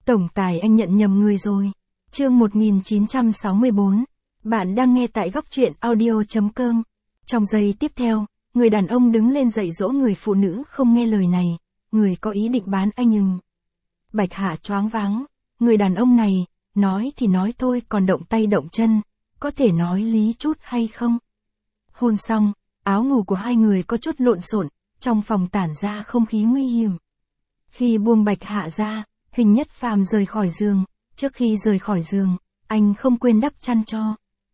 Tổng tài anh nhận nhầm người rồi. Chương 1964. Bạn đang nghe tại góc truyện audio.com. Trong giây tiếp theo, người đàn ông đứng lên dạy dỗ người phụ nữ không nghe lời này. Người có ý định bán anh ừm. Bạch Hạ choáng váng. Người đàn ông này, nói thì nói thôi còn động tay động chân. Có thể nói lý chút hay không? Hôn xong, áo ngủ của hai người có chút lộn xộn, trong phòng tản ra không khí nguy hiểm. Khi buông Bạch Hạ ra, Hình Nhất Phàm rời khỏi giường. Trước khi rời khỏi giường, anh không quên đắp chăn cho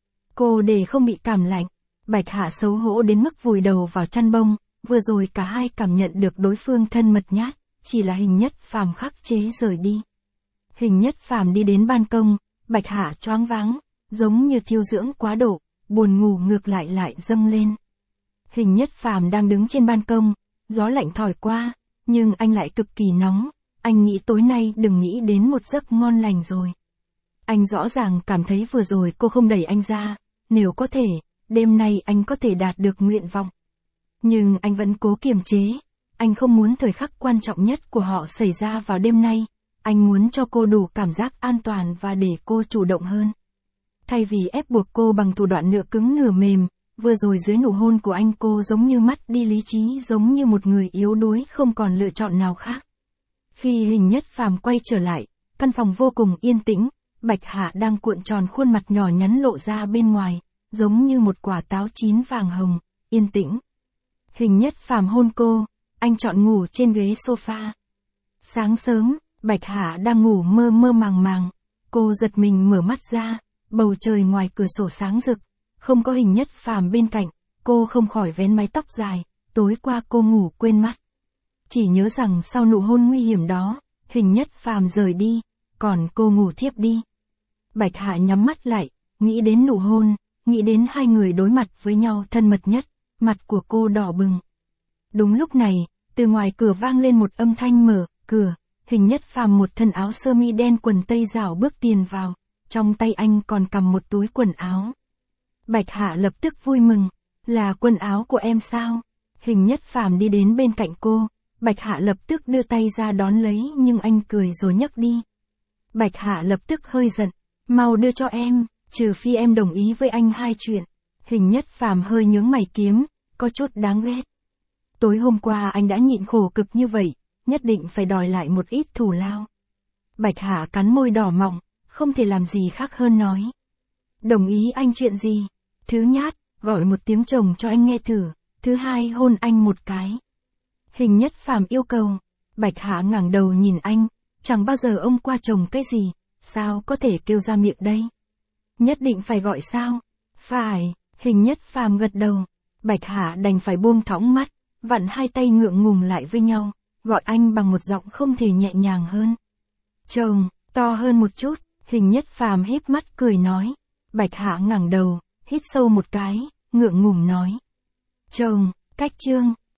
cô để không bị cảm lạnh. Bạch Hạ xấu hổ đến mức vùi đầu vào chăn bông. Vừa rồi cả hai cảm nhận được đối phương thân mật nhát, chỉ là Hình Nhất Phàm khắc chế rời đi. Hình Nhất Phàm đi đến ban công, Bạch Hạ choáng váng, giống như thiêu dưỡng quá độ, buồn ngủ ngược lại dâng lên. Hình Nhất Phàm đang đứng trên ban công, gió lạnh thổi qua, nhưng anh lại cực kỳ nóng. Anh nghĩ tối nay đừng nghĩ đến một giấc ngon lành rồi. Anh rõ ràng cảm thấy vừa rồi cô không đẩy anh ra, nếu có thể, đêm nay anh có thể đạt được nguyện vọng. Nhưng anh vẫn cố kiềm chế, anh không muốn thời khắc quan trọng nhất của họ xảy ra vào đêm nay, anh muốn cho cô đủ cảm giác an toàn và để cô chủ động hơn. Thay vì ép buộc cô bằng thủ đoạn nửa cứng nửa mềm, vừa rồi dưới nụ hôn của anh cô giống như mất đi lý trí, giống như một người yếu đuối không còn lựa chọn nào khác. Khi Hình Nhất Phàm quay trở lại, căn phòng vô cùng yên tĩnh, Bạch Hạ đang cuộn tròn khuôn mặt nhỏ nhắn lộ ra bên ngoài, giống như một quả táo chín vàng hồng, yên tĩnh. Hình Nhất Phàm hôn cô, anh chọn ngủ trên ghế sofa. Sáng sớm, Bạch Hạ đang ngủ mơ mơ màng màng, cô giật mình mở mắt ra, bầu trời ngoài cửa sổ sáng rực, không có Hình Nhất Phàm bên cạnh, cô không khỏi vén mái tóc dài, tối qua cô ngủ quên mất. Chỉ nhớ rằng sau nụ hôn nguy hiểm đó, Hình Nhất Phàm rời đi, còn cô ngủ thiếp đi. Bạch Hạ nhắm mắt lại, nghĩ đến nụ hôn, nghĩ đến hai người đối mặt với nhau thân mật nhất, mặt của cô đỏ bừng. Đúng lúc này, từ ngoài cửa vang lên một âm thanh mở cửa, Hình Nhất Phàm một thân áo sơ mi đen quần tây rảo bước tiền vào, trong tay anh còn cầm một túi quần áo. Bạch Hạ lập tức vui mừng, là quần áo của em sao? Hình Nhất Phàm đi đến bên cạnh cô, Bạch Hạ lập tức đưa tay ra đón lấy nhưng anh cười rồi nhấc đi. Bạch Hạ lập tức hơi giận, mau đưa cho em, trừ phi em đồng ý với anh hai chuyện. Hình Nhất Phàm hơi nhướng mày kiếm, có chút đáng ghét. Tối hôm qua anh đã nhịn khổ cực như vậy, nhất định phải đòi lại một ít thù lao. Bạch Hạ cắn môi đỏ mọng, không thể làm gì khác hơn nói. Đồng ý anh chuyện gì? Thứ nhất, gọi một tiếng chồng cho anh nghe thử, thứ hai hôn anh một cái. Hình Nhất Phàm yêu cầu. Bạch Hạ ngẩng đầu nhìn anh, chẳng bao giờ ông qua chồng cái gì, sao có thể kêu ra miệng đây? Nhất định phải gọi sao? Phải, Hình Nhất Phàm gật đầu. Bạch Hạ đành phải buông thõng mắt, vặn hai tay ngượng ngùng lại với nhau, gọi anh bằng một giọng không thể nhẹ nhàng hơn. Chồng, to hơn một chút, Hình Nhất Phàm híp mắt cười nói. Bạch Hạ ngẩng đầu, hít sâu một cái, ngượng ngùng nói. Chồng, cách chương.